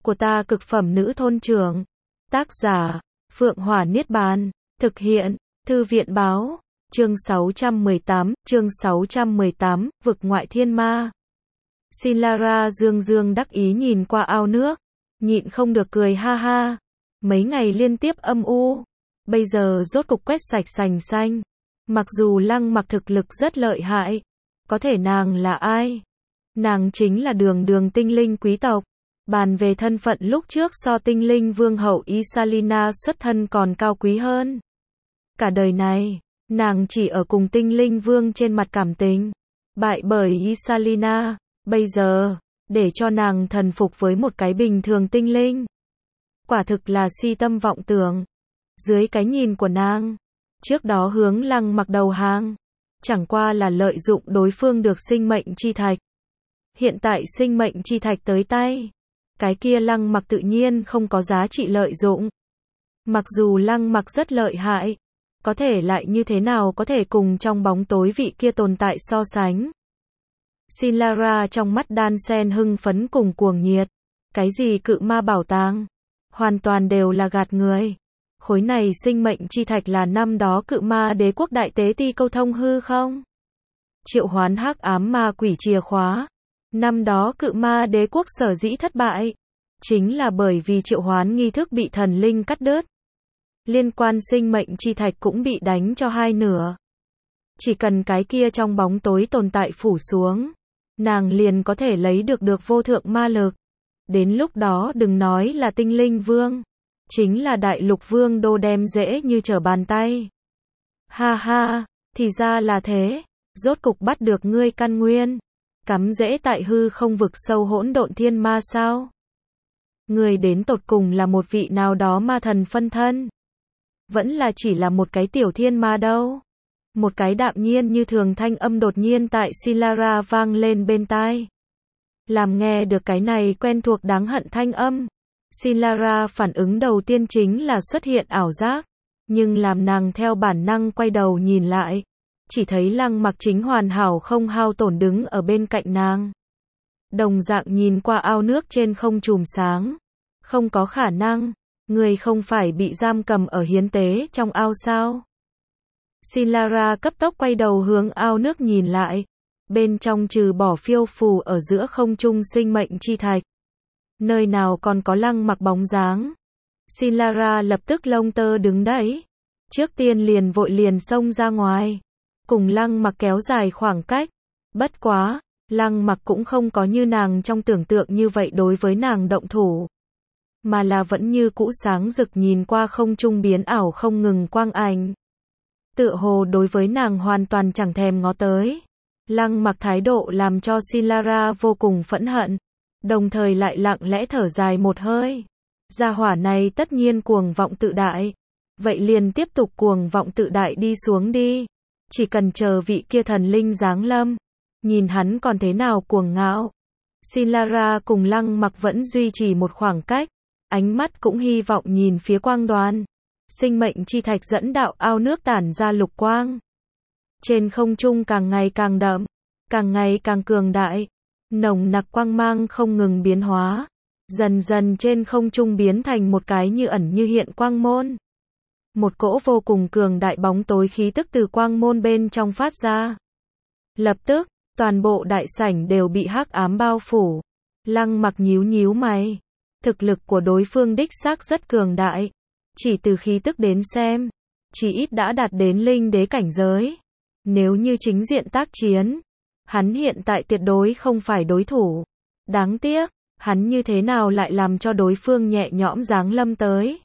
của ta cực phẩm nữ thôn trưởng. Tác giả, Phượng Hỏa Niết Bàn. Thực hiện, Thư viện báo. Chương 618, vực ngoại thiên ma. Sinlara dương dương đắc ý nhìn qua ao nước, nhịn không được cười ha ha. Mấy ngày liên tiếp âm u, bây giờ rốt cục quét sạch sành xanh. Mặc dù Lăng Mặc thực lực rất lợi hại, có thể nàng là ai? Nàng chính là đường tinh linh quý tộc. Bàn về thân phận lúc trước so tinh linh vương hậu Isalina xuất thân còn cao quý hơn. Cả đời này, nàng chỉ ở cùng tinh linh vương trên mặt cảm tình, bại bởi Isalina. Bây giờ, để cho nàng thần phục với một cái bình thường tinh linh, quả thực là si tâm vọng tưởng. Dưới cái nhìn của nàng, trước đó hướng Lăng Mặc đầu hàng, chẳng qua là lợi dụng đối phương được sinh mệnh chi thạch. Hiện tại sinh mệnh chi thạch tới tay, cái kia Lăng Mặc tự nhiên không có giá trị lợi dụng. Mặc dù Lăng Mặc rất lợi hại, có thể lại như thế nào có thể cùng trong bóng tối vị kia tồn tại so sánh. Sinlara trong mắt đan sen hưng phấn cùng cuồng nhiệt. Cái gì cự ma bảo tàng, hoàn toàn đều là gạt người. Khối này sinh mệnh chi thạch là năm đó cự ma đế quốc đại tế ti câu thông hư không? Triệu hoán hắc ám ma quỷ chìa khóa. Năm đó cự ma đế quốc sở dĩ thất bại, chính là bởi vì triệu hoán nghi thức bị thần linh cắt đứt. Liên quan sinh mệnh chi thạch cũng bị đánh cho hai nửa. Chỉ cần cái kia trong bóng tối tồn tại phủ xuống, nàng liền có thể lấy được vô thượng ma lực. Đến lúc đó đừng nói là tinh linh vương, chính là đại lục vương đô đem dễ như trở bàn tay. Ha ha, thì ra là thế, rốt cục bắt được ngươi căn nguyên. Cắm rễ tại hư không vực sâu hỗn độn thiên ma sao? Ngươi đến tột cùng là một vị nào đó ma thần phân thân, vẫn là chỉ là một cái tiểu thiên ma đâu? Một cái đạm nhiên như thường thanh âm đột nhiên tại Sinlara vang lên bên tai. Làm nghe được cái này quen thuộc đáng hận thanh âm, Sinlara phản ứng đầu tiên chính là xuất hiện ảo giác, nhưng làm nàng theo bản năng quay đầu nhìn lại, chỉ thấy Lăng Mặc chính hoàn hảo không hao tổn đứng ở bên cạnh nàng. Đồng dạng nhìn qua ao nước trên không chùm sáng. Không có khả năng, người không phải bị giam cầm ở hiến tế trong ao sao? Sinlara cấp tốc quay đầu hướng ao nước nhìn lại. Bên trong trừ bỏ phiêu phù ở giữa không trung sinh mệnh chi thạch, nơi nào còn có Lăng Mặc bóng dáng. Sinlara lập tức lông tơ đứng đấy. Trước tiên liền vội liền xông ra ngoài, cùng Lăng Mặc kéo dài khoảng cách. Bất quá, Lăng Mặc cũng không có như nàng trong tưởng tượng như vậy đối với nàng động thủ, mà là vẫn như cũ sáng rực nhìn qua không trung biến ảo không ngừng quang ảnh. Tựa hồ đối với nàng hoàn toàn chẳng thèm ngó tới. Lăng Mặc thái độ làm cho Sinlara vô cùng phẫn hận, đồng thời lại lặng lẽ thở dài một hơi. Gia hỏa này tất nhiên cuồng vọng tự đại. Vậy liền tiếp tục cuồng vọng tự đại đi xuống đi. Chỉ cần chờ vị kia thần linh giáng lâm, nhìn hắn còn thế nào cuồng ngạo. Sinlara cùng Lăng Mặc vẫn duy trì một khoảng cách, ánh mắt cũng hy vọng nhìn phía quang đoàn. Sinh mệnh chi thạch dẫn đạo ao nước tản ra lục quang. Trên không trung càng ngày càng đậm, càng ngày càng cường đại, nồng nặc quang mang không ngừng biến hóa, dần dần trên không trung biến thành một cái như ẩn như hiện quang môn. Một cỗ vô cùng cường đại bóng tối khí tức từ quang môn bên trong phát ra. Lập tức, toàn bộ đại sảnh đều bị hắc ám bao phủ. Lăng Mặc nhíu nhíu mày. Thực lực của đối phương đích xác rất cường đại. Chỉ từ khí tức đến xem, chỉ ít đã đạt đến linh đế cảnh giới. Nếu như chính diện tác chiến, hắn hiện tại tuyệt đối không phải đối thủ. Đáng tiếc, hắn như thế nào lại làm cho đối phương nhẹ nhõm giáng lâm tới.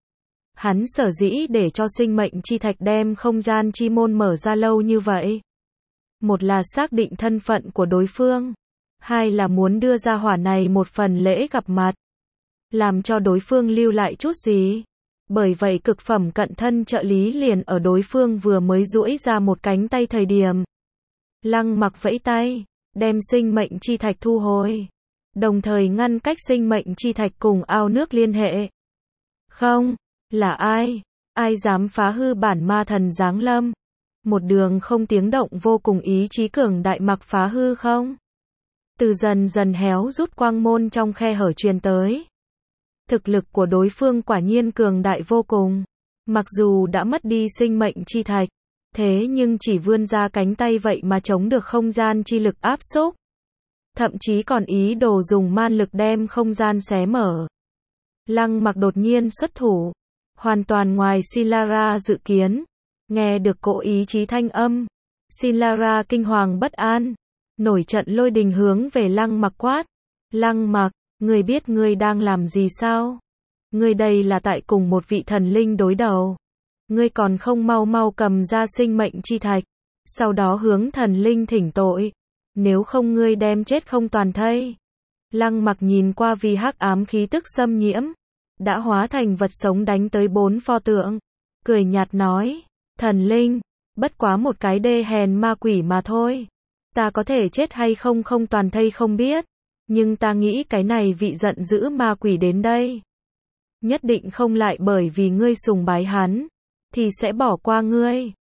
Hắn sở dĩ để cho sinh mệnh chi thạch đem không gian chi môn mở ra lâu như vậy. Một là xác định thân phận của đối phương, hai là muốn đưa ra hỏa này một phần lễ gặp mặt, làm cho đối phương lưu lại chút gì. Bởi vậy cực phẩm cận thân trợ lý liền ở đối phương vừa mới duỗi ra một cánh tay thời điểm. Lăng Mặc vẫy tay, đem sinh mệnh chi thạch thu hồi, đồng thời ngăn cách sinh mệnh chi thạch cùng ao nước liên hệ. Không, là ai? Ai dám phá hư bản ma thần giáng lâm? Một đường không tiếng động vô cùng ý chí cường đại mặc phá hư không? Từ dần dần héo rút quang môn trong khe hở truyền tới. Thực lực của đối phương quả nhiên cường đại vô cùng. Mặc dù đã mất đi sinh mệnh chi thạch, thế nhưng chỉ vươn ra cánh tay vậy mà chống được không gian chi lực áp xúc. Thậm chí còn ý đồ dùng man lực đem không gian xé mở. Lăng Mặc đột nhiên xuất thủ, hoàn toàn ngoài Sinlara dự kiến. Nghe được cỗ ý chí thanh âm, Sinlara kinh hoàng bất an, nổi trận lôi đình hướng về Lăng Mặc quát. Lăng Mặc, ngươi biết ngươi đang làm gì sao? Ngươi đây là tại cùng một vị thần linh đối đầu. Ngươi còn không mau mau cầm ra sinh mệnh chi thạch, sau đó hướng thần linh thỉnh tội. Nếu không ngươi đem chết không toàn thây. Lăng Mặc nhìn qua vì hắc ám khí tức xâm nhiễm, đã hóa thành vật sống đánh tới 4 pho tượng. Cười nhạt nói, thần linh, bất quá một cái đê hèn ma quỷ mà thôi. Ta có thể chết hay không không toàn thây không biết. Nhưng ta nghĩ cái này vị giận dữ ma quỷ đến đây, nhất định không lại bởi vì ngươi sùng bái hắn, thì sẽ bỏ qua ngươi.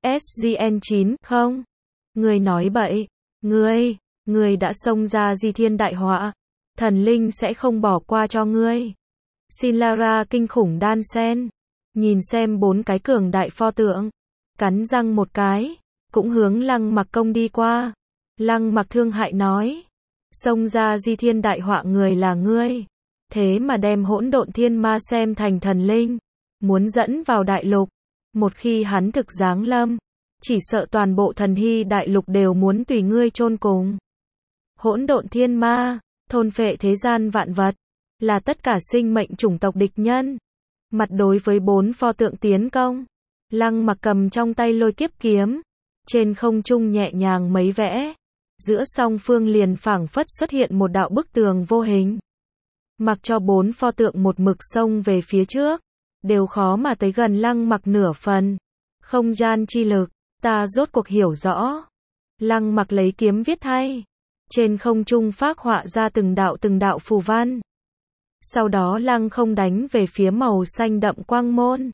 SGN9, không? Ngươi nói bậy. Ngươi đã xông ra di thiên đại họa. Thần linh sẽ không bỏ qua cho ngươi. Sinlara kinh khủng đan sen. Nhìn xem 4 cái cường đại pho tượng. Cắn răng một cái. Cũng hướng Lăng Mặc công đi qua. Lăng Mặc thương hại nói. Xông ra di thiên đại họa người là ngươi. Thế mà đem hỗn độn thiên ma xem thành thần linh. Muốn dẫn vào đại lục. Một khi hắn thực giáng lâm, chỉ sợ toàn bộ thần hy đại lục đều muốn tùy ngươi chôn cùng. Hỗn độn thiên ma, thôn phệ thế gian vạn vật, là tất cả sinh mệnh chủng tộc địch nhân. Mặt đối với 4 pho tượng tiến công, Lăng Mặc cầm trong tay lôi kiếp kiếm, trên không trung nhẹ nhàng mấy vẽ, giữa song phương liền phảng phất xuất hiện một đạo bức tường vô hình. Mặc cho 4 pho tượng một mực xông về phía trước, đều khó mà tới gần Lăng Mặc nửa phần. Không gian chi lực, ta rốt cuộc hiểu rõ. Lăng Mặc lấy kiếm viết thay, trên không trung phác họa ra từng đạo phù văn. Sau đó lăng không đánh về phía màu xanh đậm quang môn.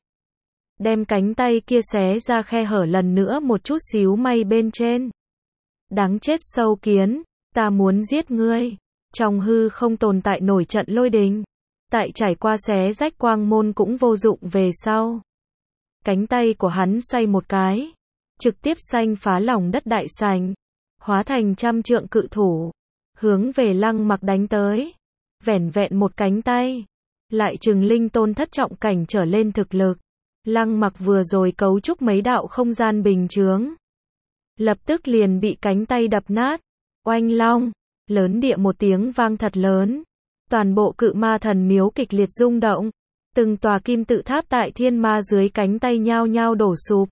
Đem cánh tay kia xé ra khe hở lần nữa một chút xíu may bên trên. Đáng chết sâu kiến, ta muốn giết ngươi. Trong hư không tồn tại nổi trận lôi đình. Tại trải qua xé rách quang môn cũng vô dụng về sau. Cánh tay của hắn xoay một cái, trực tiếp xanh phá lòng đất đại sành, hóa thành trăm trượng cự thủ, hướng về Lăng Mặc đánh tới. Vẻn vẹn một cánh tay, lại chừng linh tôn thất trọng cảnh trở lên thực lực. Lăng Mặc vừa rồi cấu trúc mấy đạo không gian bình chướng, lập tức liền bị cánh tay đập nát. Oanh long, lớn địa một tiếng vang thật lớn. Toàn bộ Cự Ma Thần miếu kịch liệt rung động. Từng tòa kim tự tháp tại thiên ma dưới cánh tay nhao nhao đổ sụp.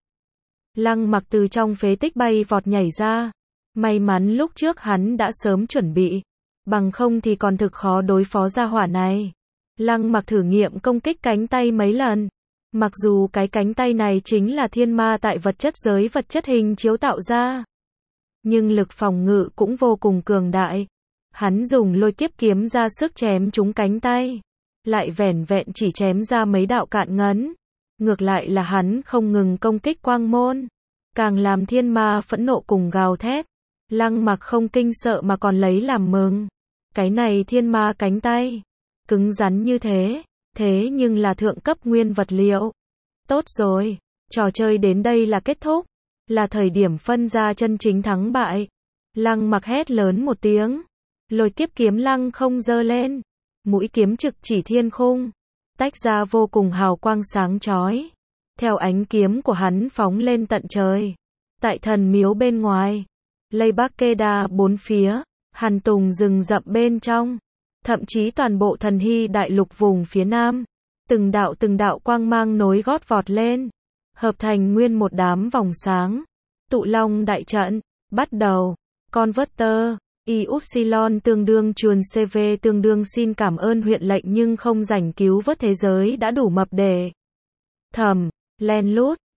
Lăng Mặc từ trong phế tích bay vọt nhảy ra. May mắn lúc trước hắn đã sớm chuẩn bị, bằng không thì còn thực khó đối phó gia hỏa này. Lăng Mặc thử nghiệm công kích cánh tay mấy lần. Mặc dù cái cánh tay này chính là thiên ma tại vật chất giới vật chất hình chiếu tạo ra, nhưng lực phòng ngự cũng vô cùng cường đại. Hắn dùng lôi kiếp kiếm ra sức chém trúng cánh tay, lại vẻn vẹn chỉ chém ra mấy đạo cạn ngấn. Ngược lại là hắn không ngừng công kích quang môn, càng làm thiên ma phẫn nộ cùng gào thét. Lăng Mặc không kinh sợ mà còn lấy làm mừng. Cái này thiên ma cánh tay, cứng rắn như thế, thế nhưng là thượng cấp nguyên vật liệu. Tốt rồi, trò chơi đến đây là kết thúc, là thời điểm phân ra chân chính thắng bại. Lăng Mặc hét lớn một tiếng, lôi kiếp kiếm lăng không giơ lên, mũi kiếm trực chỉ thiên khung, tách ra vô cùng hào quang sáng chói. Theo ánh kiếm của hắn phóng lên tận trời, tại thần miếu bên ngoài, Lây Bắc Kê Đa bốn phía, Hàn Tùng rừng rậm bên trong, thậm chí toàn bộ thần hy đại lục vùng phía nam, từng đạo quang mang nối gót vọt lên, hợp thành nguyên một đám vòng sáng. Tụ Long đại trận, bắt đầu. Converter, Y Upsilon tương đương chuồn CV tương đương xin cảm ơn huyện lệnh nhưng không rảnh cứu vớt thế giới đã đủ mập để thầm, len lút.